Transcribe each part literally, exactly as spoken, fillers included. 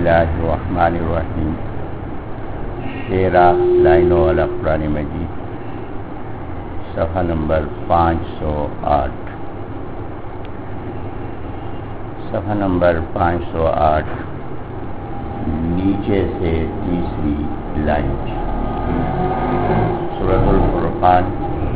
اللہ الرحمن الرحیم. تیرہ لائنوں والا قرآن مجید، صفحہ نمبر پانچ سو آٹھ. صفحہ نمبر پانچ سو آٹھ، نیچے سے تیسری لائن. سورۃ الفرقان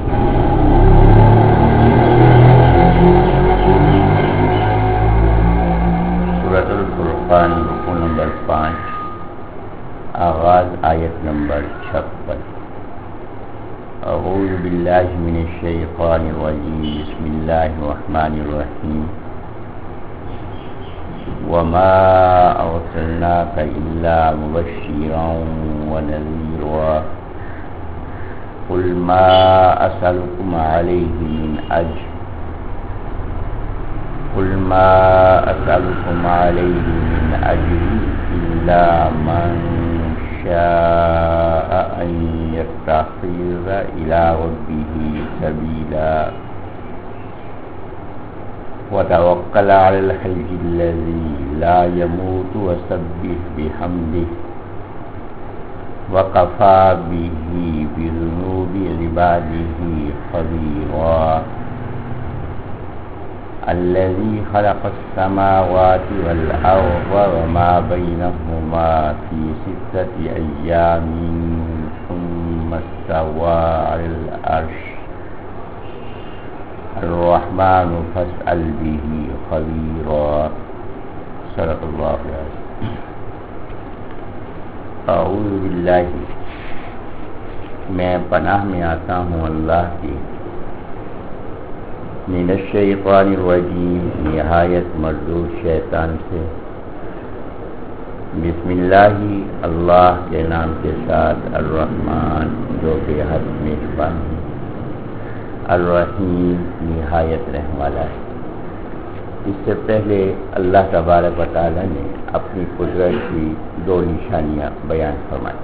سورۃ الفرقان رکوع نمبر پانچ، آغاز آیت نمبر چھپن. اعوذ باللہ من الشیطان الرجیم، بسم اللہ الرحمن الرحیم. وما ارسلناک الا مبشرا ونذیرا قل ما اسألکم علیہ من اجر قل ما اسألکم علیہ من اجر الا من شاء ان يتخذ الى ربه سبیلا وتوکل علی الحی الذی لا يموت وسبح بحمده وکفی به بذنوب عباده خبیرا الذي خلق السماوات والأرض وما بينهما في ستة أيام ثم استوى على العرش الرحمن فاسأل به خبيرا. صدق الله العظيم. اعوذ باللہ، میں پناہ میں آتا ہوں اللہ کی، من الشیطان الرجیم، نہایت مردود شیطان سے. بسم اللہ، اللہ کے نام کے ساتھ، الرحمن جو بے حد مہربان ہے، الرحیم نہایت رحم والا ہے. اس سے پہلے اللہ تبارک و تعالی نے اپنی قدرت کی دو نشانیاں بیان فرمائی.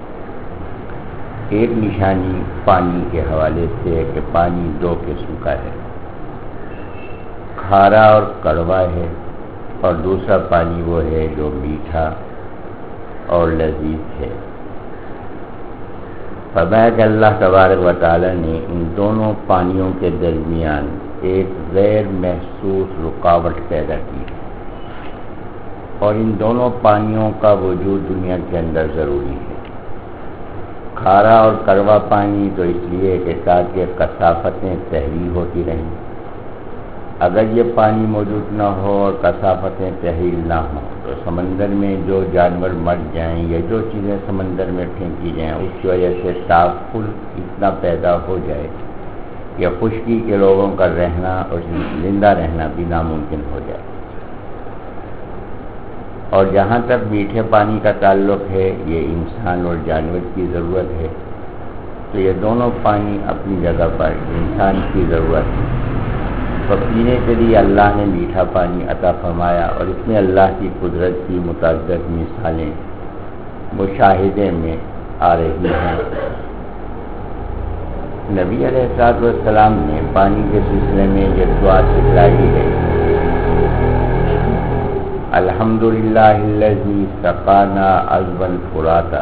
ایک نشانی پانی کے حوالے سے کہ پانی دو قسم کا ہے، کھارا اور کڑوا ہے، اور دوسرا پانی وہ ہے جو میٹھا اور لذیذ ہے. فرمایا کہ اللہ تبارک و تعالی نے ان دونوں پانیوں کے درمیان ایک غیر محسوس رکاوٹ پیدا کی ہے، اور ان دونوں پانیوں کا وجود دنیا کے اندر ضروری ہے. کھارا اور کڑوا پانی تو اس لیے کہ تاکہ کثافتیں تحریر ہوتی رہیں. اگر یہ پانی موجود نہ ہو اور کثافتیں تحریر نہ ہوں تو سمندر میں جو جانور مر جائیں یا جو چیزیں سمندر میں پھینکی جائیں اس کی وجہ سے تآکل اتنا پیدا ہو جائے یا خشکی کے لوگوں کا رہنا اور زندہ رہنا بھی ناممکن ہو جائے. اور جہاں تک میٹھے پانی کا تعلق ہے، یہ انسان اور جانور کی ضرورت ہے. تو یہ دونوں پانی اپنی جگہ پر انسان کی ضرورت ہے. تو پینے کے لیے اللہ نے میٹھا پانی عطا فرمایا، اور اس میں اللہ کی قدرت کی متعدد مثالیں مشاہدے میں آ رہی ہیں. نبی علیہ الصلوۃ والسلام نے پانی کے سلسلے میں یہ دعا سکھلائی ہے، الحمدللہ الذی سقانا عذبا فراتا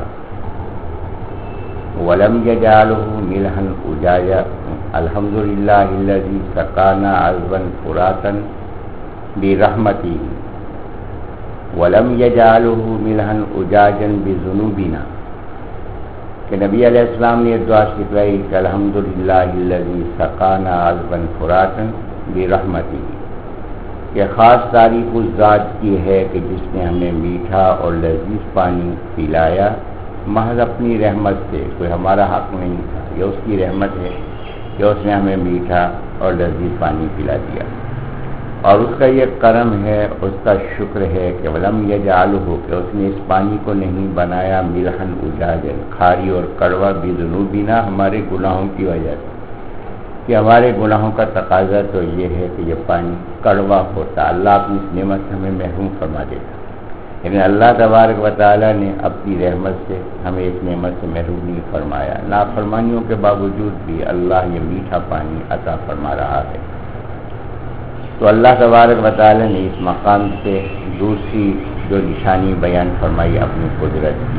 ولم یجعلہ ملحا اجاجا. الحمدللہ الذی سقانا عذبا فراتا برحمتہ ولم یجعلہ ملحا اجاجا بذنوبنا. کہ نبی علیہ السلام نے یہ دعا سکھلائی کہ الحمدللہ الذی سقانا عذبا فراتا برحمتہ. یہ خاص تعریف اس ذات کی ہے کہ جس نے ہمیں میٹھا اور لذیذ پانی پلایا محض اپنی رحمت سے. کوئی ہمارا حق نہیں تھا، یہ اس کی رحمت ہے کہ اس نے ہمیں میٹھا اور لذیذ پانی پلا دیا. اور اس کا یہ کرم ہے، اس کا شکر ہے کہ ولم یجعلہ، کہ اس نے اس پانی کو نہیں بنایا ملحا اجاجا، کھاری اور کڑوا، بذنوبنا، ہمارے گناہوں کی وجہ سے. کہ ہمارے گناہوں کا تقاضا تو یہ ہے کہ یہ پانی کڑوا ہوتا، اللہ اپنی اس نعمت سے ہمیں محروم فرما دیتا. لیکن اللہ تبارک و تعالیٰ نے اپنی رحمت سے ہمیں اس نعمت سے محروم نہیں فرمایا. نافرمانیوں کے باوجود بھی اللہ یہ میٹھا پانی عطا فرما رہا ہے. تو اللہ تبارک و تعالیٰ نے اس مقام سے دوسری جو نشانی بیان فرمائی اپنی قدرت کی،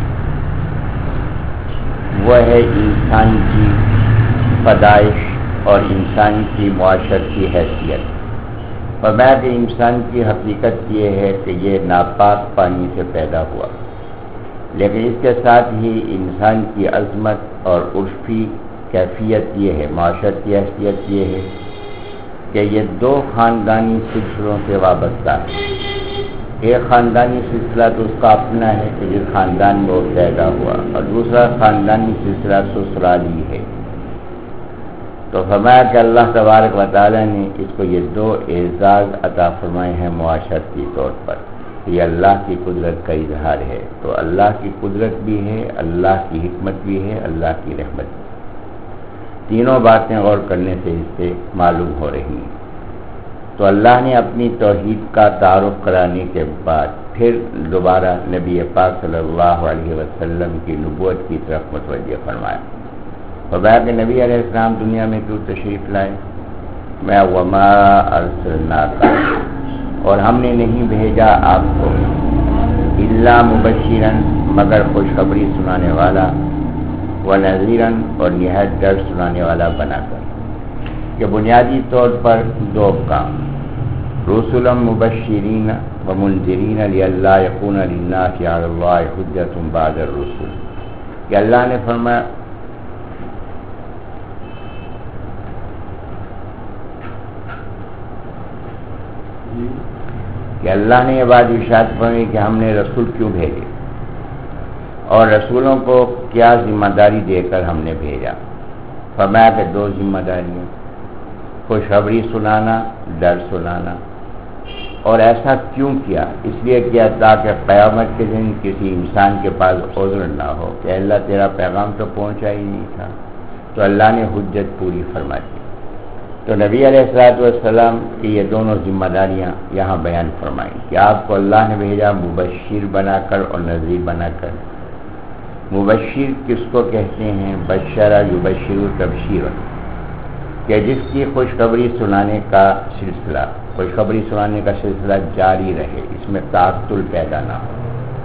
وہ ہے انسان کی پیدائش اور انسان کی معاشرت کی حیثیت۔ فرمایا کہ انسان کی حقیقت یہ ہے کہ یہ ناپاک پانی سے پیدا ہوا، لیکن اس کے ساتھ ہی انسان کی عظمت اور عرفی کیفیت یہ ہے، معاشرت کی حیثیت یہ ہے کہ یہ دو خاندانی سلسلوں سے وابستہ ہے۔ ایک خاندانی سلسلہ تو اس کا اپنا ہے کہ جس خاندان میں وہ پیدا ہوا، اور دوسرا خاندانی سلسلہ سسرالی ہے۔ تو فرمایا کہ اللہ تبارک و تعالیٰ نے اس کو یہ دو اعزاز عطا فرمائے ہیں معاشرتی طور پر، یہ اللہ کی قدرت کا اظہار ہے۔ تو اللہ کی قدرت بھی ہے، اللہ کی حکمت بھی ہے، اللہ کی رحمت بھی ہے۔ تینوں باتیں غور کرنے سے اس سے معلوم ہو رہی ہیں۔ تو اللہ نے اپنی توحید کا تعارف کرانے کے بعد پھر دوبارہ نبی پاک صلی اللہ علیہ وسلم کی نبوت کی طرف متوجہ فرمایا۔ فرمایا کہ نبی علیہ السلام دنیا میں کیوں تشریف لائے؟ میں وما ارسلناک، اور ہم نے نہیں بھیجا آپ کو الا مبشرا، مگر خوشخبری سنانے والا، ونذیرا، اور نہایت ڈر سنانے والا بنا کر، کہ بنیادی طور پر دو کام، رسلا مبشرین ومنذرین لئلا یکون للناس علی اللہ حجۃ بعد الرسل، کہ اللہ نے فرمایا کہ اللہ نے یہ بات ارشاد فرمائی کہ ہم نے رسول کیوں بھیجے اور رسولوں کو کیا ذمہ داری دے کر ہم نے بھیجا۔ فرمایا کہ دو ذمہ داریاں، خوشخبری سنانا، ڈر سنانا۔ اور ایسا کیوں کیا؟ اس لیے کیا تاکہ قیامت کے دن کسی انسان کے پاس عذر نہ ہو کہ اللہ تیرا پیغام تو پہنچا ہی نہیں تھا، تو اللہ نے حجت پوری فرما دی۔ تو نبی علیہ الصلوۃ والسلام کی یہ دونوں ذمہ داریاں یہاں بیان فرمائیں کہ آپ کو اللہ نے بھیجا مبشر بنا کر اور نذیر بنا کر۔ مبشر کس کو کہتے ہیں؟ بشرا یبشر تبشیرا، کہ جس کی خوشخبری سنانے کا سلسلہ خوشخبری سنانے کا سلسلہ جاری رہے، اس میں تعطل پیدا نہ ہو۔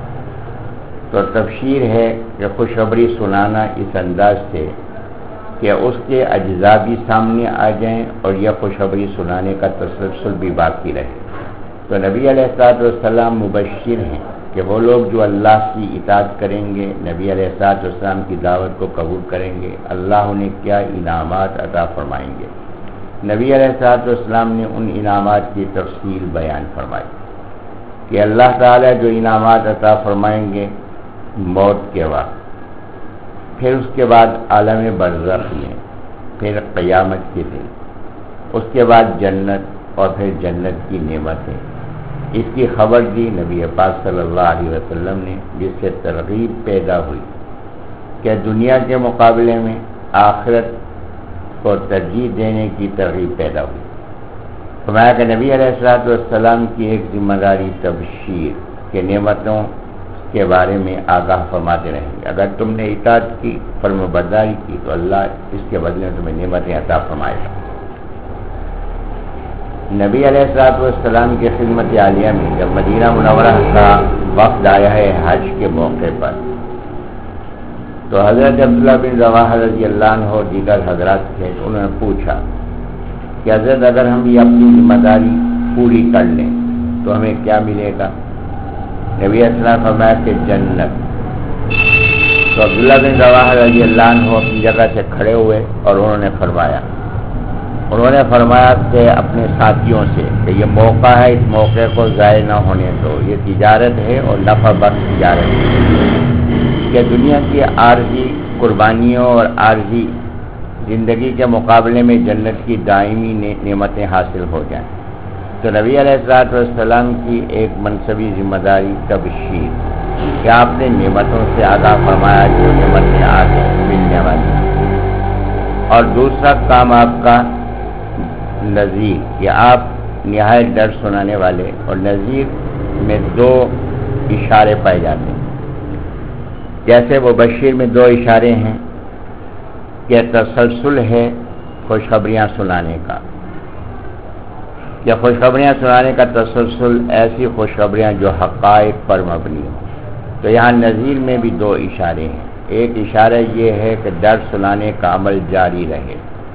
تو تبشیر ہے کہ خوشخبری سنانا اس انداز سے کہ اس کے اجزاء بھی سامنے آ جائیں اور یہ خوشخبری سنانے کا تسلسل بھی باقی رہے۔ تو نبی علیہ الصلوۃ والسلام مبشر ہیں کہ وہ لوگ جو اللہ کی اطاعت کریں گے، نبی علیہ الصلوۃ والسلام کی دعوت کو قبول کریں گے، اللہ انہیں کیا انعامات عطا فرمائیں گے۔ نبی علیہ الصلوۃ والسلام نے ان انعامات کی تفصیل بیان فرمائی کہ اللہ تعالیٰ جو انعامات عطا فرمائیں گے موت کے وقت، پھر اس کے بعد عالم برزخ میں، پھر قیامت کے دن، اس کے بعد جنت، اور پھر جنت کی نعمتیں، اس کی خبر دی نبی پاک صلی اللہ علیہ وسلم نے، جس سے ترغیب پیدا ہوئی کہ دنیا کے مقابلے میں آخرت کو ترجیح دینے کی ترغیب پیدا ہوئی۔ فرمایا کہ نبی علیہ الصلوۃ والسلام کی ایک ذمہ داری تبشیر کے نعمتوں کے بارے میں آگاہ فرماتے رہیں گے۔ اگر تم نے اطاعت کی، فرم برداری کی، تو اللہ اس کے بدلے میں تمہیں نعمتیں عطا فرمائے گا۔ نبی علیہ الصلوۃ والسلام کی خدمت عالیہ میں جب مدینہ منورہ کا وفد آیا ہے حج کے موقع پر، تو حضرت عبداللہ بن رواحہ رضی اللہ عنہ اور دیگر حضرات تھے، تو انہوں نے پوچھا کہ حضرت اگر ہم یہ اپنی ذمہ داری پوری کر لیں تو ہمیں کیا ملے گا؟ نبی علیہ السلام فرمایا کہ جنت۔ تو عبداللہ بن رواحہ رضی اللہ عنہ اپنی جگہ سے کھڑے ہوئے اور انہوں نے فرمایا انہوں نے فرمایا کہ اپنے ساتھیوں سے کہ یہ موقع ہے، اس موقع کو ضائع نہ ہونے دو، یہ تجارت ہے اور نفع بخش تجارت ہے کہ دنیا کی عارضی قربانیوں اور عارضی زندگی کے مقابلے میں جنت کی دائمی نعمتیں حاصل ہو جائیں۔ تو نبی علیہ الصلوۃ والسلام کی ایک منصبی ذمہ داری تبشیر کہ آپ نے نعمتوں سے آگاہ فرمایا جو نعمتیں آگے ملنے والی، اور دوسرا کام آپ کا نذیر کہ آپ نہایت ڈر سنانے والے، اور نذیر میں دو اشارے پائے جاتے ہیں، جیسے وہ بشیر میں دو اشارے ہیں کہ تسلسل ہے خوشخبریاں سنانے کا، کہ خوشخبریاں سنانے کا تسلسل ایسی خوشخبریاں جو حقائق پر مبنی ہوں. تو یہاں نذیر میں بھی دو اشارے ہیں. ایک اشارہ یہ ہے کہ ڈر سنانے کا عمل جاری رہے،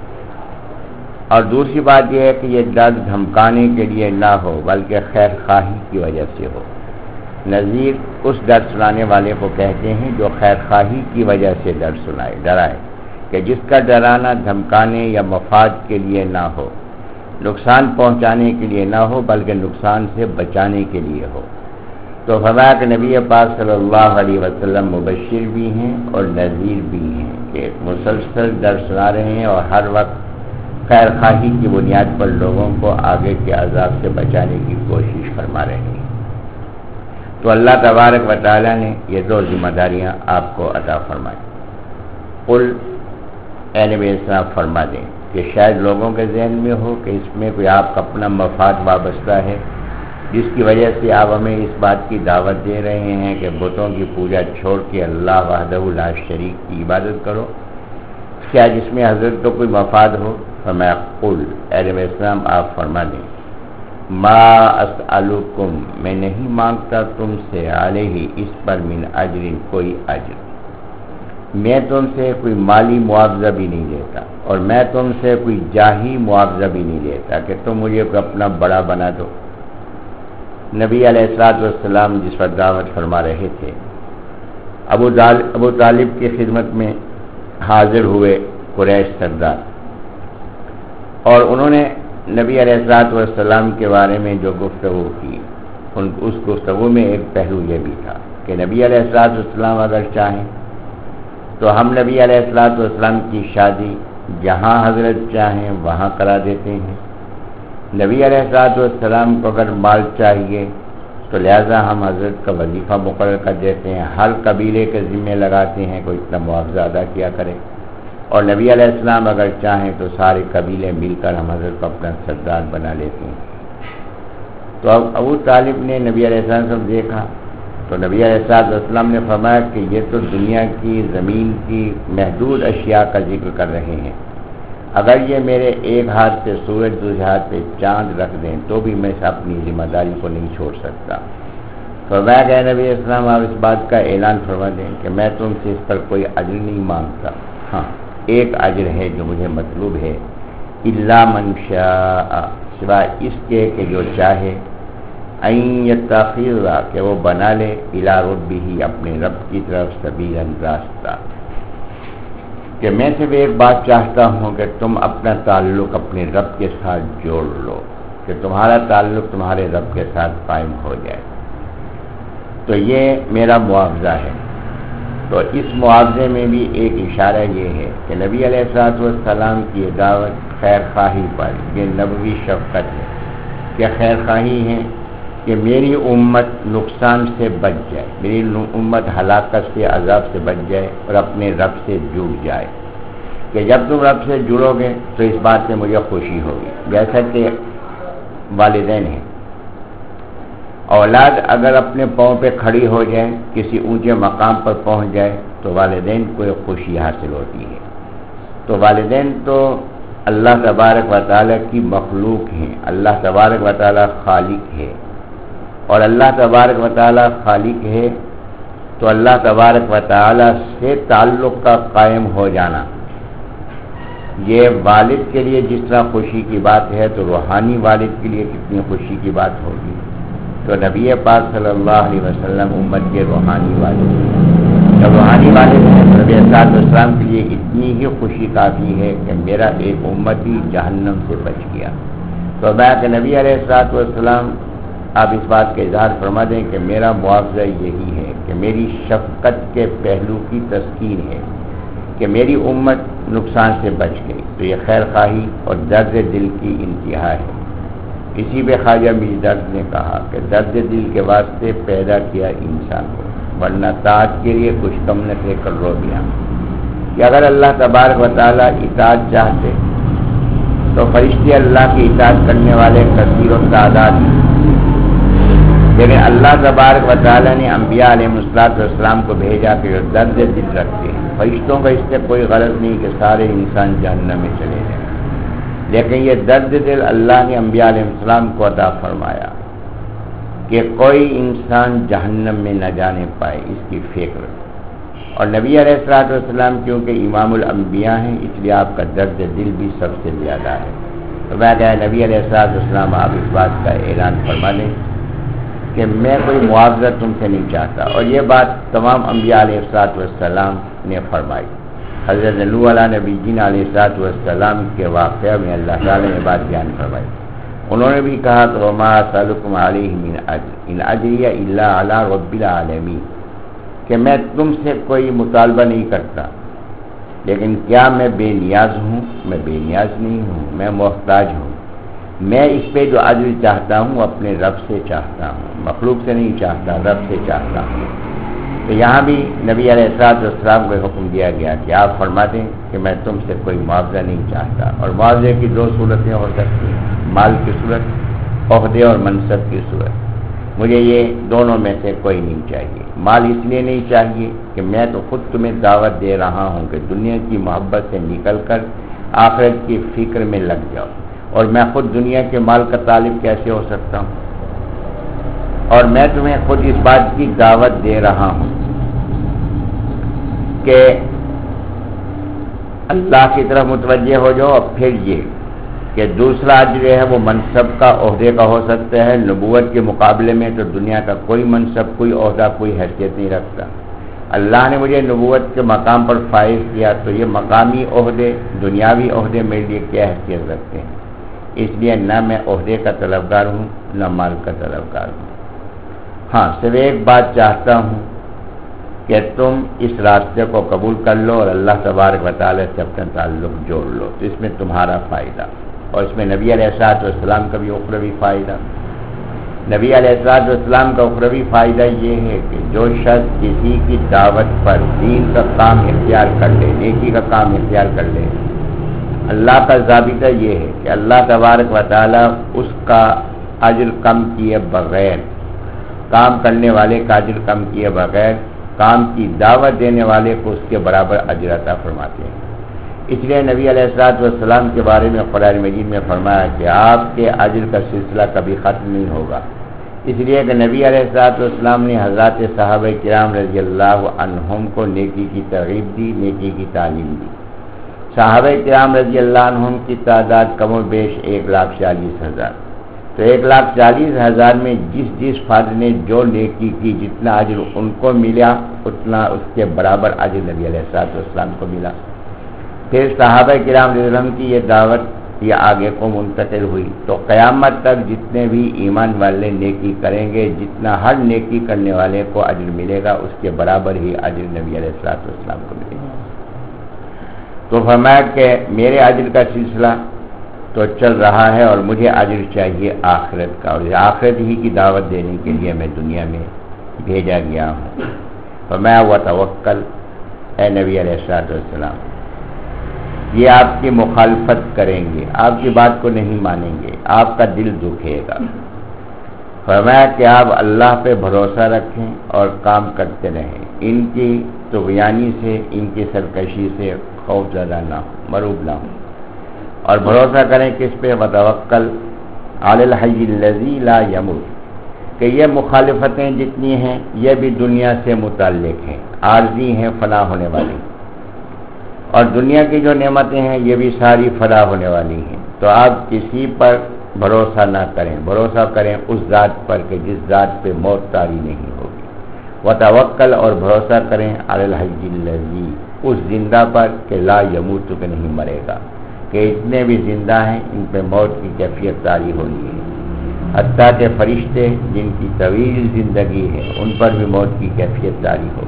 اور دوسری بات یہ ہے کہ یہ ڈر دھمکانے کے لیے نہ ہو بلکہ خیر خواہی کی وجہ سے ہو. نذیر اس ڈر سنانے والے کو کہتے ہیں جو خیر خواہی کی وجہ سے ڈر سنائے ڈرائے، کہ جس کا ڈرانا دھمکانے یا مفاد کے لیے نہ ہو، نقصان پہنچانے کے لیے نہ ہو بلکہ نقصان سے بچانے کے لیے ہو. تو فرمایا کہ نبی پاک صلی اللہ علیہ وسلم مبشر بھی ہیں اور نذیر بھی ہیں، کہ مسلسل ڈر سنا رہے ہیں اور ہر وقت خیر خواہی کی بنیاد پر لوگوں کو آگے کے عذاب سے بچانے کی کوشش فرما رہے ہیں. تو اللہ تبارک و تعالیٰ نے یہ دو ذمہ داریاں آپ کو عطا فرمائی. قل اے نبی السلام فرما دیں کہ شاید لوگوں کے ذہن میں ہو کہ اس میں کوئی آپ کا اپنا مفاد وابستہ ہے، جس کی وجہ سے آپ ہمیں اس بات کی دعوت دے رہے ہیں کہ بتوں کی پوجا چھوڑ کے اللہ وحدہ لا شریک کی عبادت کرو. کیا جس میں حضرت کو کوئی مفاد ہو؟ فرمایا قل اے نبی السلام آپ فرما دیں ما اسألکم میں نہیں مانگتا تم سے علیہ اس پر من اجر کوئی اجر، میں تم سے کوئی مالی معاوضہ بھی نہیں لیتا اور میں تم سے کوئی جاہی معاوضہ بھی نہیں لیتا کہ تم مجھے اپنا بڑا بنا دو. نبی علیہ الصلوۃ والسلام جس پر دعوت فرما رہے تھے، ابو طالب ابو طالب کی خدمت میں حاضر ہوئے قریش سردار، اور انہوں نے نبی علیہ الصلوۃ والسلام کے بارے میں جو گفتگو کی، ان اس گفتگو میں ایک پہلو یہ بھی تھا کہ نبی علیہ الصلوۃ والسلام اگر چاہیں تو ہم نبی علیہ الصلوۃ والسلام کی شادی جہاں حضرت چاہیں وہاں کرا دیتے ہیں. نبی علیہ الصلوۃ والسلام کو اگر مال چاہیے تو لہذا ہم حضرت کا وظیفہ مقرر کر دیتے ہیں، ہر قبیلے کے ذمے لگاتے ہیں کوئی اتنا معاوضہ ادا کیا کرے. اور نبی علیہ السلام اگر چاہیں تو سارے قبیلے مل کر ہم حضرت کو اپنا سردار بنا لیتے ہیں. تو اب ابو طالب نے نبی علیہ السلام سے دیکھا تو نبی علیہ السلام نے فرمایا کہ یہ تو دنیا کی زمین کی محدود اشیاء کا ذکر کر رہے ہیں، اگر یہ میرے ایک ہاتھ سے سورج دوسرے ہاتھ پہ چاند رکھ دیں تو بھی میں اپنی ذمہ داری کو نہیں چھوڑ سکتا. فرمایا کہ نبی السلام آپ اس بات کا اعلان فرما دیں کہ میں تم سے اس پر کوئی اجر نہیں مانگتا. ہاں ایک اجر ہے جو مجھے مطلوب ہے، الا من شاء سوائے اس کے کہ جو چاہے، ان یتخذ کہ وہ بنا لے الی ربہ اپنے رب کی طرف سبیلا راستہ. کہ میں صرف ایک بات چاہتا ہوں کہ تم اپنا تعلق اپنے رب کے ساتھ جوڑ لو، کہ تمہارا تعلق تمہارے رب کے ساتھ قائم ہو جائے. تو یہ میرا معاوضہ ہے. تو اس معاوضے میں بھی ایک اشارہ یہ ہے کہ نبی علیہ الصلوۃ والسلام کی دعوت خیر خواہی پر یہ نبوی شفقت ہے، کہ خیر خواہی ہے کہ میری امت نقصان سے بچ جائے، میری امت ہلاکت سے عذاب سے بچ جائے اور اپنے رب سے جڑ جائے. کہ جب تم رب سے جڑو گے تو اس بات سے مجھے خوشی ہوگی. جیسا کہ والدین ہیں، اولاد اگر اپنے پاؤں پہ کھڑی ہو جائے، کسی اونچے مقام پر پہنچ جائے تو والدین کو ایک خوشی حاصل ہوتی ہے. تو والدین تو اللہ تبارک و تعالیٰ کی مخلوق ہیں، اللہ تبارک و تعالیٰ خالق ہے، اور اللہ تبارک و تعالیٰ خالق ہے تو اللہ تبارک و تعالیٰ سے تعلق کا قائم ہو جانا یہ والد کے لیے جس طرح خوشی کی بات ہے تو روحانی والد کے لیے کتنی خوشی کی بات ہوگی. تو نبی پاک صلی اللہ علیہ وسلم امت کے روحانی والد ہیں. جب روحانی والد ہیں تو نبی صلی اللہ علیہ وسلم کے لیے اتنی ہی خوشی کافی ہے کہ میرا ایک امتی جہنم سے بچ گیا. تو میں کہ نبی علیہ الصلوۃ والسلام آپ اس بات کا اظہار فرما دیں کہ میرا معاوضہ یہی ہے کہ میری شفقت کے پہلو کی تذکیر ہے کہ میری امت نقصان سے بچ گئی. تو یہ خیر خواہی اور درد دل کی انتہا ہے. اسی پہ خواجہ میر درد نے کہا کہ درد دل کے واسطے پیدا کیا انسان کو، ورنہ طاعت کے لیے کچھ کم نہ تھے کرو بیاں. کہ اگر اللہ تبارک و تعالیٰ اطاعت چاہتے تو فرشتے اللہ کی اطاعت کرنے والے کثیر و تعداد ہیں، لیکن اللہ تبارک و تعالیٰ نے انبیاء علیہ السلام کو بھیجا کہ جو درد دل رکھتے ہیں. فرشتوں کا اس سے کوئی غرض نہیں کہ سارے انسان جہنم میں چلے جائیں، لیکن یہ درد دل اللہ نے انبیاء علیہ السلام کو عطا فرمایا کہ کوئی انسان جہنم میں نہ جانے پائے، اس کی فکر. اور نبی علیہ الصلوۃ والسلام کیونکہ امام الانبیاء ہیں، اس لیے آپ کا درد دل بھی سب سے زیادہ ہے. تو میں کہا نبی علیہ الصلوۃ والسلام آپ اس بات کا اعلان فرما دیں کہ میں کوئی معاوضہ تم سے نہیں چاہتا. اور یہ بات تمام انبیاء علیہ الصلوۃ والسلام نے فرمائی. حضرت نوح علیہ نبی جین علیہ الصلوۃ والسلام کے واقعہ میں اللہ تعالی نے بات بیان فرمائی. انہوں نے بھی کہا تو ما اسألکم علیہ من اجر ان اجری الا علی رب العالمین، کہ میں تم سے کوئی مطالبہ نہیں کرتا، لیکن کیا میں بے نیاز ہوں؟ میں بے نیاز نہیں ہوں، میں محتاج ہوں. میں اس پہ جو اجر چاہتا ہوں اپنے رب سے چاہتا ہوں، مخلوق سے نہیں چاہتا، رب سے چاہتا ہوں. تو یہاں بھی نبی علیہ الصلوۃ والسلام کو حکم دیا گیا کہ آپ فرما دیں کہ میں تم سے کوئی معاوضہ نہیں چاہتا. اور معاوضے کی دو صورتیں ہو سکتی ہیں، مال کی صورت، عہدے اور منصب کی صورت. مجھے یہ دونوں میں سے کوئی نہیں چاہیے. مال اس لیے نہیں چاہیے کہ میں تو خود تمہیں دعوت دے رہا ہوں کہ دنیا کی محبت سے نکل کر آخرت کی فکر میں لگ جاؤ، اور میں خود دنیا کے مال کا طالب کیسے ہو سکتا ہوں؟ اور میں تمہیں خود اس بات کی دعوت دے رہا ہوں کہ اللہ کی طرف متوجہ ہو جاؤ. اور پھر یہ کہ دوسرا اجر ہے وہ منصب کا، عہدے کا ہو سکتا ہے. نبوت کے مقابلے میں تو دنیا کا کوئی منصب، کوئی عہدہ، کوئی حیثیت نہیں رکھتا. اللہ نے مجھے نبوت کے مقام پر فائز کیا، تو یہ مقامی عہدے، دنیاوی عہدے میرے لیے کیا حیثیت رکھتے ہیں؟ اس لیے نہ میں عہدے کا طلبگار ہوں، نہ مال کا طلبگار ہوں. ہاں صرف ایک بات چاہتا ہوں کہ تم اس راستے کو قبول کر لو اور اللہ تبارک و تعالی سے اپنا تعلق جوڑ لو، تو اس میں تمہارا فائدہ. اور اس میں نبی علیہ الصلوۃ والسلام کا بھی اخروی فائدہ. نبی علیہ الصلوۃ والسلام کا اخروی فائدہ یہ ہے کہ جو شخص کسی کی دعوت پر دین کا کام اختیار کر لے، نیکی کا کام اختیار کر لے، اللہ کا ضابطہ یہ ہے کہ اللہ تبارک و تعالی اس کا اجر کم کیے بغیر، کام کرنے والے کا اجر کم کیے بغیر، کام کی دعوت دینے والے کو اس کے برابر اجر عطا فرماتے ہیں. اس لیے نبی علیہ الصلوۃ والسلام کے بارے میں قرآن مجید میں فرمایا کہ آپ کے اجر کا سلسلہ کبھی ختم نہیں ہوگا. اس لیے کہ نبی علیہ الصلوۃ والسلام نے حضرات صحابہ کرام رضی اللہ عنہم کو نیکی کی ترغیب دی، نیکی کی تعلیم دی. صحابہ کرام رضی اللہ عنہم کی تعداد کم و بیش ایک لاکھ چالیس ہزار. تو ایک لاکھ چالیس ہزار میں جس جس فرد نے جو نیکی کی، جتنا اجر ان کو ملا، اتنا اس کے برابر اجر نبی علیہ الصلوۃ والسلام کو ملا. پھر صحابہ کرام رضی اللہ عنہم کی یہ دعوت یہ آگے کو منتقل ہوئی، تو قیامت تک جتنے بھی ایمان والے نیکی کریں گے، جتنا ہر نیکی کرنے والے کو اجر ملے گا، اس کے برابر ہی اجر نبی علیہ الصلوۃ والسلام کو ملے گا. تو فرمایا کہ میرے اجر کا سلسلہ تو چل رہا ہے، اور مجھے اجر چاہیے آخرت کا، اور آخرت ہی کی دعوت دینے کے لیے میں دنیا میں بھیجا گیا ہوں. فرمایا وتوکل، اے نبی علیہ الصلوۃ والسلام، یہ آپ کی مخالفت کریں گے، آپ کی بات کو نہیں مانیں گے، آپ کا دل دکھے گا. فرمایا کہ آپ اللہ پہ بھروسہ رکھیں اور کام کرتے رہیں، ان کی طغیانی سے، ان کی سرکشی سے خوف زدہ نہ ہو، مرعوب نہ ہو، اور بھروسہ کریں کس پہ؟ وتوکل علی الحی الذی لا یموت، کہ یہ مخالفتیں جتنی ہیں یہ بھی دنیا سے متعلق ہیں، عارضی ہیں، فنا ہونے والی. اور دنیا کی جو نعمتیں ہیں یہ بھی ساری فنا ہونے والی ہیں. تو آپ کسی پر بھروسہ نہ کریں، بھروسہ کریں اس ذات پر کہ جس ذات پہ موت طاری نہیں ہوگی. وتوکل، اور بھروسہ کریں علی الحی الذی، اس زندہ پر کہ لا یموت، کہ نہیں مرے گا، کہ اتنے بھی زندہ ہیں ان پہ موت کی کیفیت طاری ہونی ہے. حتیٰ کہ فرشتے جن کی طویل زندگی ہے ان پر بھی موت کی کیفیت طاری ہوگی.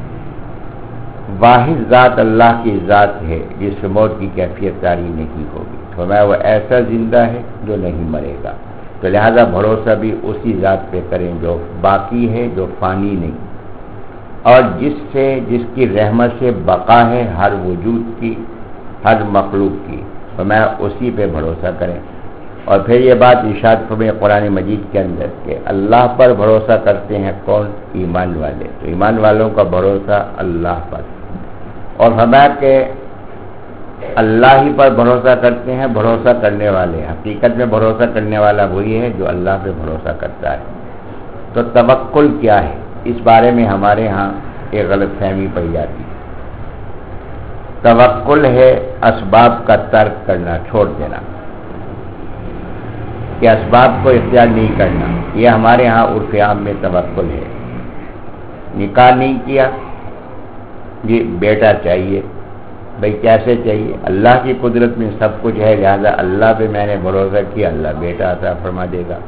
واحد ذات اللہ کی ذات ہے جس سے موت کی کیفیت طاری نہیں ہوگی. فرمایا وہ ایسا زندہ ہے جو نہیں مرے گا. تو لہذا بھروسہ بھی اسی ذات پہ کریں جو باقی ہے، جو فانی نہیں، اور جس سے، جس کی رحمت سے بقا ہے ہر وجود کی، ہر مخلوق کی. فرمایا اسی پہ بھروسہ کریں. اور پھر یہ بات ارشاد فرمائے قرآن مجید کے اندر کہ اللہ پر بھروسہ کرتے ہیں کون؟ ایمان والے. تو ایمان والوں کا بھروسہ اللہ پر. اور فرمایا کہ اللہ ہی پر بھروسہ کرتے ہیں بھروسہ کرنے والے. حقیقت میں بھروسہ کرنے والا وہی ہے جو اللہ پہ بھروسہ کرتا ہے. تو توکل کیا ہے؟ اس بارے میں ہمارے ہاں ایک غلط فہمی پائی جاتی ہے. توکل ہے اسباب کا ترک کرنا، چھوڑ دینا، کہ اسباب کو اختیار نہیں کرنا. یہ ہمارے ہاں عرف عام میں توکل ہے. نکاح نہیں کیا، جی بیٹا چاہیے. بھئی کیسے چاہیے؟ اللہ کی قدرت میں سب کچھ ہے، لہذا اللہ پہ میں نے بھروسہ کیا، اللہ بیٹا عطا فرما دے گا.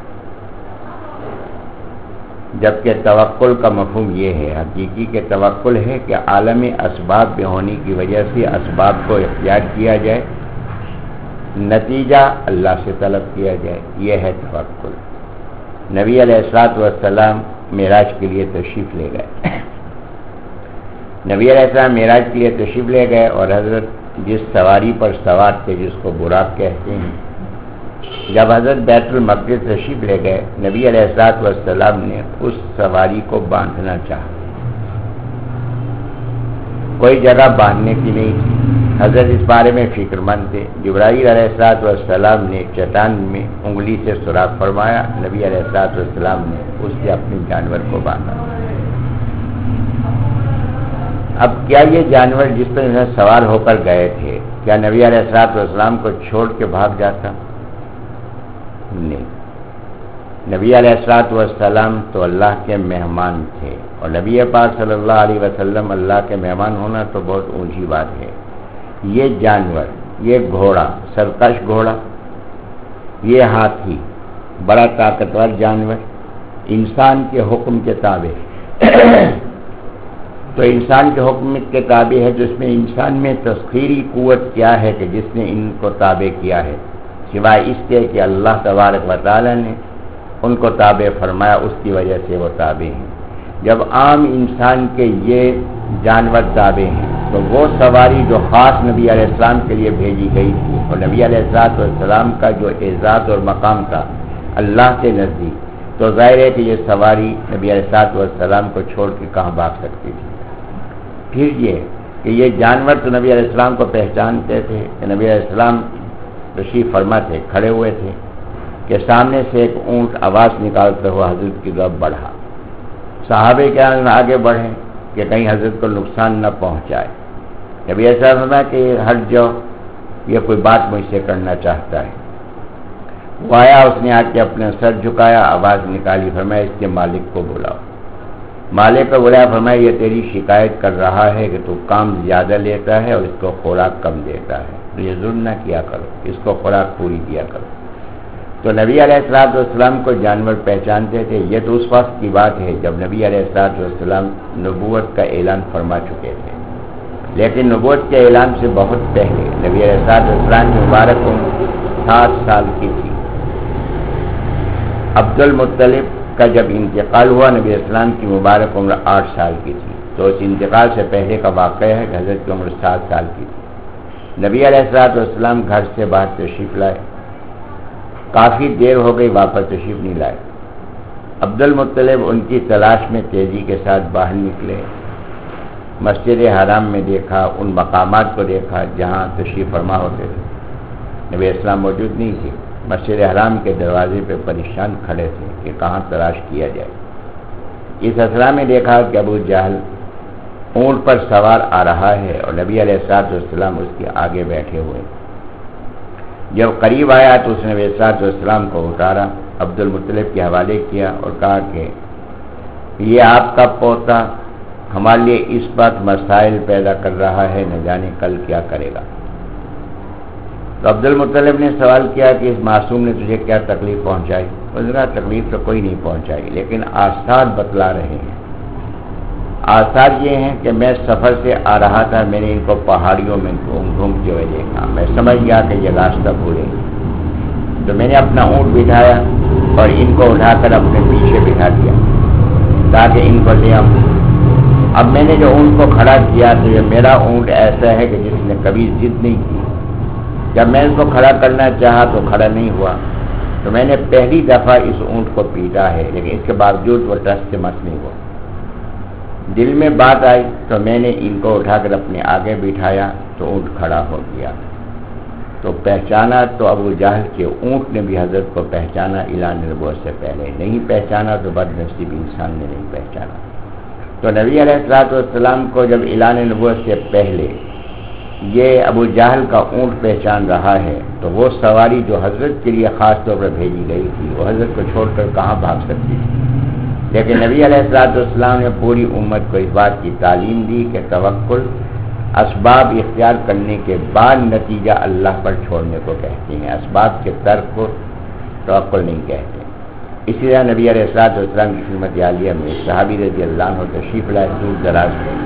جبکہ توکل کا مفہوم یہ ہے، حقیقی کے توکل ہے کہ عالم اسباب میں ہونے کی وجہ سے اسباب کو اختیار کیا جائے، نتیجہ اللہ سے طلب کیا جائے. یہ ہے توکل. نبی علیہ الصلوۃ والسلام معراج کے لیے تشریف لے گئے. نبی علیہ السلام معراج کے لیے تشریف لے گئے اور حضرت جس سواری پر سوار تھے، جس کو براق کہتے ہیں، جب حضرت بیت المقدس تشریف لے گئے، نبی علیہ الصلوۃ والسلام نے اس سواری کو باندھنا چاہا. کوئی جگہ باندھنے کی نہیں تھی. حضرت اس بارے میں فکر مند تھے. جبرائیل علیہ الصلوۃ والسلام نے چٹان میں انگلی سے سوراخ فرمایا، نبی علیہ الصلوۃ والسلام نے اس سے اپنے جانور کو باندھا. اب کیا یہ جانور جس پر سوار ہو کر گئے تھے، کیا نبی علیہ الصلوۃ والسلام کو چھوڑ کے بھاگ جاتا؟ نہیں. نبی علیہ الصلوۃ والسلام تو اللہ کے مہمان تھے، اور نبی پاک صلی اللہ علیہ وسلم اللہ کے مہمان ہونا تو بہت اونچی بات ہے. یہ جانور، یہ گھوڑا، سرکش گھوڑا، یہ ہاتھی، بڑا طاقتور جانور، انسان کے حکم کے تابع تو انسان کے حکم کے تابع ہے. جو اس میں انسان میں تسخیری قوت کیا ہے کہ جس نے ان کو تابع کیا ہے، سوائے اس کے کہ اللہ تبارک و تعالی نے ان کو تابع فرمایا، اس کی وجہ سے وہ تابع ہیں. جب عام انسان کے یہ جانور تابع ہیں تو وہ سواری جو خاص نبی علیہ السلام کے لیے بھیجی گئی تھی، اور نبی علیہ الصلوۃ والسلام کا جو اعزاز اور مقام تھا اللہ کے نزدیک، تو ظاہر ہے کہ یہ سواری نبی علیہ الصلوۃ والسلام کو چھوڑ کے کہاں بھاگ سکتی تھی. پھر یہ کہ یہ جانور تو نبی علیہ السلام کو پہچانتے تھے کہ نبی علیہ السلام تشریف فرما تھے، کھڑے ہوئے تھے کہ سامنے سے ایک اونٹ آواز نکالتا ہوا حضرت کی طرف بڑھا. صحابہ کے آگے بڑھیں کہ کہیں حضرت کو نقصان نہ پہنچائے. نبی ایسا فرمایا کہ ہٹ جاؤ، یہ کوئی بات مجھ سے کرنا چاہتا ہے. وہ آیا، اس نے آ کے اپنے سر جھکایا، آواز نکالی، فرمایا اس کے مالک کو بلاؤ. مالک کو بلایا، فرمایا یہ تیری شکایت کر رہا ہے کہ تو کام زیادہ لیتا ہے اور اس کو خوراک کم دیتا ہے، تو یہ ظلم نہ کیا کرو، اس کو خوراک پوری دیا کرو. تو نبی علیہ الصلوۃ والسلام کو جانور پہچانتے تھے. یہ تو اس وقت کی بات ہے جب نبی علیہ الصلوۃ والسلام نبوت کا اعلان فرما چکے تھے، لیکن نبوت کے اعلان سے بہت پہلے نبی علیہ الصلوۃ والسلام کی مبارک عمر سات سال کی تھی. عبد المطلب کا جب انتقال ہوا، نبی علیہ السلام کی مبارک عمر آٹھ سال کی تھی. تو اس انتقال سے پہلے کا واقعہ ہے کہ حضرت کی عمر سات سال کی تھی. نبی علیہ الصلوۃ والسلام گھر سے باہر تشریف لائے، کافی دیر ہو گئی، واپس تشریف نہیں لائے. عبد المطلب ان کی تلاش میں تیزی کے ساتھ باہر نکلے. مسجد حرام میں دیکھا، ان مقامات کو دیکھا جہاں تشریف فرما ہوتے تھے. نبی اسلام موجود نہیں تھے. مسجد حرام کے دروازے پہ پریشان کھڑے تھے کہ کہاں تلاش کیا جائے. اس اسرا میں دیکھا کہ ابو جہل اونٹ پر سوار آ رہا ہے اور نبی علیہ الصلوۃ والسلام اس کے آگے بیٹھے ہوئے. جب قریب آیا تو اس نے نبی صلی اللہ علیہ وسلم کو اتارا، عبد المطلب کے حوالے کیا اور کہا کہ یہ آپ کا پوتا ہمارے لیے اس وقت مسائل پیدا کر رہا ہے، نہ جانے کل کیا کرے گا. تو عبد المطلب نے سوال کیا کہ اس معصوم نے تجھے کیا تکلیف پہنچائی؟ اس نے کہا تکلیف تو کوئی نہیں پہنچائی، لیکن آثار بتلا رہے ہیں. آثار یہ ہیں کہ میں سفر سے آ رہا تھا، میں نے ان کو پہاڑیوں میں گھوم گھومتے ہوئے دیکھا، میں سمجھ گیا کہ یہ راستہ بھولے، تو میں نے اپنا اونٹ بٹھایا اور ان کو اٹھا کر اپنے پیچھے بٹھا دیا تاکہ ان کو لے آؤں. اب میں نے جو اونٹ کو کھڑا کیا تو یہ میرا اونٹ ایسا ہے کہ جس نے کبھی ضد نہیں کی. جب میں اس کو کھڑا کرنا چاہا تو کھڑا نہیں ہوا، تو میں نے پہلی دفعہ اس اونٹ کو پیٹا ہے، لیکن اس کے باوجود وہ ٹس سے مس نہیں ہوا. دل میں بات آئی تو میں نے ان کو اٹھا کر اپنے آگے بٹھایا تو اونٹ کھڑا ہو گیا. تو پہچانا تو ابو جہل کے اونٹ نے بھی حضرت کو پہچانا، اعلان نبوت سے پہلے نہیں پہچانا تو بد نصیب انسان نے نہیں پہچانا. تو نبی علیہ الصلوۃ والسلام کو جب اعلان نبوت سے پہلے یہ ابو جہل کا اونٹ پہچان رہا ہے تو وہ سواری جو حضرت کے لیے خاص طور پر بھیجی گئی تھی وہ حضرت کو چھوڑ کر کہاں بھاگ سکتی تھی. لیکن نبی علیہ الصلوۃ والسلام نے پوری امت کو اس بات کی تعلیم دی کہ توکل اسباب اختیار کرنے کے بعد نتیجہ اللہ پر چھوڑنے کو کہتے ہیں، اسباب کے ترک کو توکل نہیں کہتے. اسی طرح نبی علیہ الصلوۃ والسلام کی خدمت عالیہ میں صحابی رضی اللہ عنہ تشریف لائے دور دراز میں.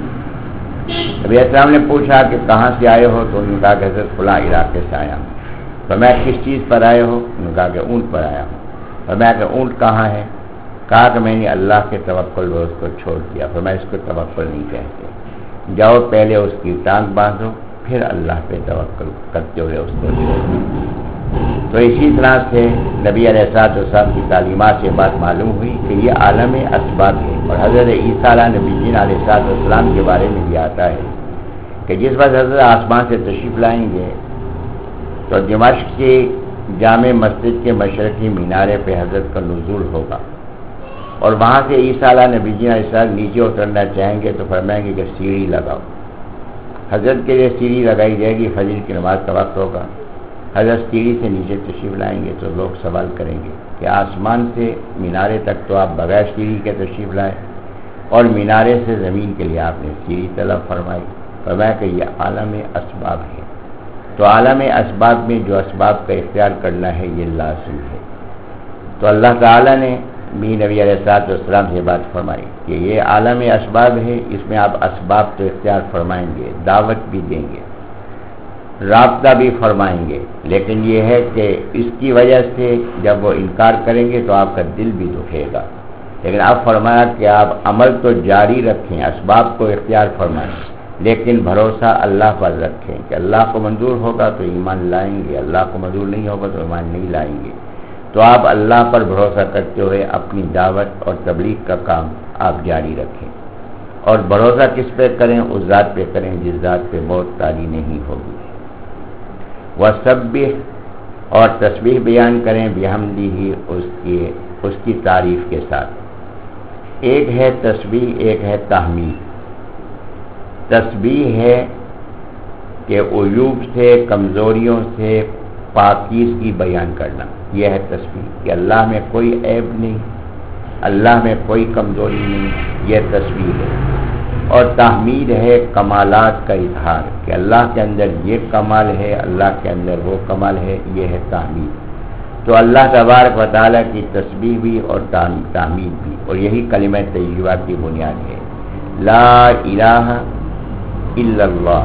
نبی السلام نے پوچھا کہ کہاں سے آئے ہو؟ تو انہوں نے کہا کہ حضرت فلاں علاقے سے آیا ہوں. فرمایا کس چیز پر آئے ہو؟ انہوں نے کہا کہ اونٹ پر آیا ہوں. فرمایا کہ اونٹ کہاں ہے؟ کہا کہ میں نے اللہ کے توکل پر اس کو چھوڑ دیا. فرمایا اس کو توکل نہیں کہتے، جاؤ پہلے اس کی ٹانگ باندھو پھر اللہ پہ توکل کرتے ہوئے اس کو چھوڑ دو. تو اسی طرح سے نبی علیہ الصلوۃ والسلام کی تعلیمات سے بات معلوم ہوئی کہ یہ عالم اسباب ہے. اور حضرت عیسیٰ علیہ نبی جین علیہ الصلوۃ والسلام کے بارے میں بھی آتا ہے کہ جس وقت حضرت آسمان سے تشریف لائیں گے تو دمشق کی جامع مسجد کے مشرقی مینارے پہ حضرت کا نزول ہوگا، اور وہاں سے عیسیٰ علیہ نبی جین علیہ السلام نیچے اترنا چاہیں گے تو فرمائیں گے کہ سیڑھی لگاؤ. حضرت کے لیے سیڑھی لگائی جائے گی، فجر کی نماز کا وقت ہوگا. حضرت سیڑھی سے نیچے تشریف لائیں گے تو لوگ سوال کریں گے کہ آسمان سے مینارے تک تو آپ بغیر سیڑھی کے تشریف لائے اور مینارے سے زمین کے لیے آپ نے سیڑھی طلب فرمائی. فرمایا کہ یہ عالم اسباب ہے. تو عالم اسباب میں جو اسباب کا اختیار کرنا ہے یہ لازم ہے. تو اللہ تعالیٰ نے بھی نبی علیہ الصلوۃ والسلام سے بات فرمائی کہ یہ عالم اسباب ہے، اس میں آپ اسباب تو اختیار فرمائیں گے، دعوت بھی دیں گے، رابطہ بھی فرمائیں گے، لیکن یہ ہے کہ اس کی وجہ سے جب وہ انکار کریں گے تو آپ کا دل بھی دکھے گا. لیکن آپ فرمایا کہ آپ عمل تو جاری رکھیں، اسباب کو اختیار فرمائیں، لیکن بھروسہ اللہ پر رکھیں کہ اللہ کو منظور ہوگا تو ایمان لائیں گے، اللہ کو منظور نہیں ہوگا تو ایمان نہیں لائیں گے. تو آپ اللہ پر بھروسہ کرتے ہوئے اپنی دعوت اور تبلیغ کا کام آپ جاری رکھیں، اور بھروسہ کس پہ کریں؟ اس ذات پہ کریں جس ذات پہ موت طاری نہیں ہوگی. وَسَبِّحْ، اور تسبیح بیان کریں، بِحَمْدِهِ، اس کی اس کی تعریف کے ساتھ. ایک ہے تسبیح، ایک ہے تحمید. تسبیح ہے کہ عیوب سے، کمزوریوں سے پاکیزگی بیان کرنا، یہ ہے تسبیح کہ اللہ میں کوئی عیب نہیں، اللہ میں کوئی کمزوری نہیں، یہ تسبیح ہے. اور تحمید ہے کمالات کا اظہار کہ اللہ کے اندر یہ کمال ہے، اللہ کے اندر وہ کمال ہے، یہ ہے تحمید. تو اللہ تبارک و تعالیٰ کی تسبیح بھی اور تحمید بھی، اور یہی کلمہ طیبہ کی بنیاد ہے. لا الہ الا اللہ،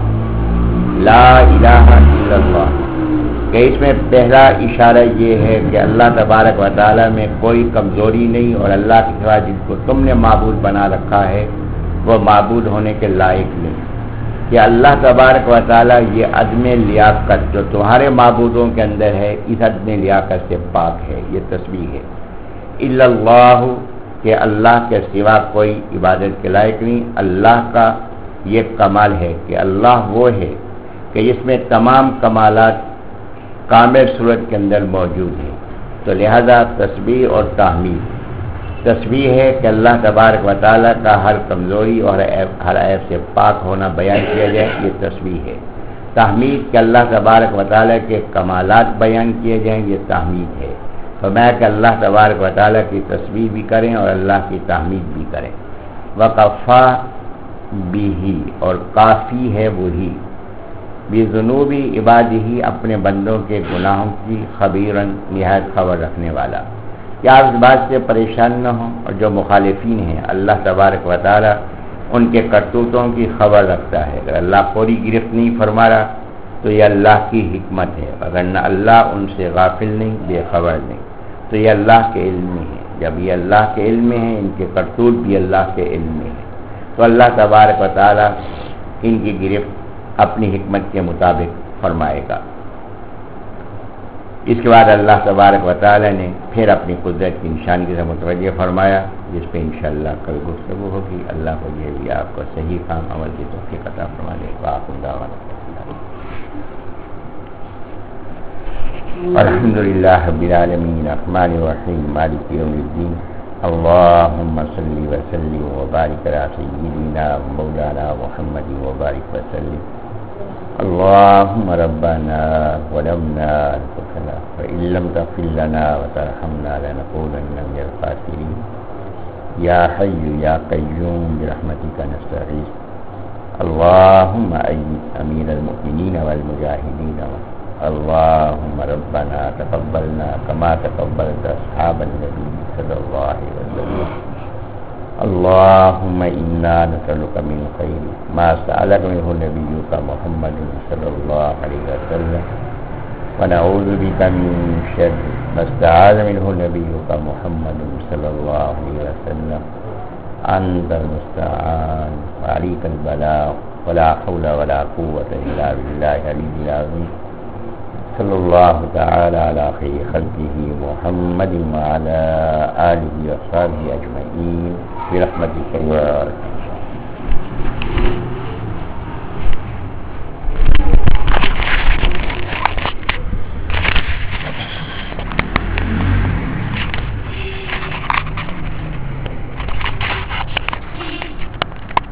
لا الہ الا اللہ، کہ اس میں پہلا اشارہ یہ ہے کہ اللہ تبارک و تعالیٰ میں کوئی کمزوری نہیں، اور اللہ کے سوا جن کو تم نے معبود بنا رکھا ہے وہ معبود ہونے کے لائق نہیں. کہ اللہ تبارک و تعالیٰ یہ عدم لیاقت جو تمہارے معبودوں کے اندر ہے اس عدم لیاقت سے پاک ہے، یہ تسبیح ہے. الا اللہ، کہ اللہ کے سوا کوئی عبادت کے لائق نہیں. اللہ کا یہ کمال ہے کہ اللہ وہ ہے کہ اس میں تمام کمالات کامل صورت کے اندر موجود ہیں. تو لہذا تسبیح اور تحمید. تسبیح ہے کہ اللہ تبارک و تعالیٰ کا ہر کمزوری اور ہر عیب سے پاک ہونا بیان کیا جائے، یہ تسبیح ہے. تحمید کہ اللہ تبارک و تعالیٰ کے کمالات بیان کیے جائیں، یہ تحمید ہے. فرمایا کہ اللہ تبارک و تعالیٰ کی تسبیح بھی کریں اور اللہ کی تحمید بھی کریں. وکفا بھی، اور کافی ہے وہی، بذنوبی عبادی، اپنے بندوں کے گناہوں کی، خبیراً نہایت خبر رکھنے والا. کیا آپ اس بات سے پریشان نہ ہوں، اور جو مخالفین ہیں اللہ تبارک و تعالیٰ ان کے کرتوتوں کی خبر رکھتا ہے. اگر اللہ فوری گرفت نہیں فرما رہا تو یہ اللہ کی حکمت ہے، ورنہ اللہ ان سے غافل نہیں، بے خبر نہیں. تو یہ اللہ کے علم میں ہے. جب یہ اللہ کے علم میں ہے، ان کے کرتوت بھی اللہ کے علم میں ہے، تو اللہ تبارک و تعالیٰ ان کی گرفت اپنی حکمت کے مطابق فرمائے گا. اس کے بعد اللہ تبارک و تعالیٰ نے پھر اپنی قدرت کی نشانی سے متوجہ فرمایا، جس پہ انشاءاللہ کل گفتگو ہوگی. اللہ کو یہ بھی آپ کو صحیح کام عمل کی توفیق عطا فرما دے. واقعہ الحمد لله رب العالمين الرحمن الرحيم مالك يوم الدين اللهم صل وسلم وبارك على سيدنا مولانا محمد وبارك وسلم اللهم ربنا ظلمنا أنفسنا وإن لم تغفر لنا وترحمنا لنكونن من الخاسرين يا حي يا قيوم برحمتك نستغيث اللهم أيد أمير المؤمنين والمجاهدين اللهم ربنا تقبلنا كما تقبلت أصحاب النبي صلى الله عليه وسلم اللهم إنا نسألك من خير ما سألك منه نبيك محمد صلى الله عليه وسلم ونعوذ بك من شر ما استعاذ منه نبيك محمد صلى الله عليه وسلم أنت المستعان وعليك البلاغ ولا حول ولا قوة إلا بالله العلي العظيم صلى الله تعالى على خير خلقه محمد وعلى آله وصحبه أجمعين برحمتك يا رب.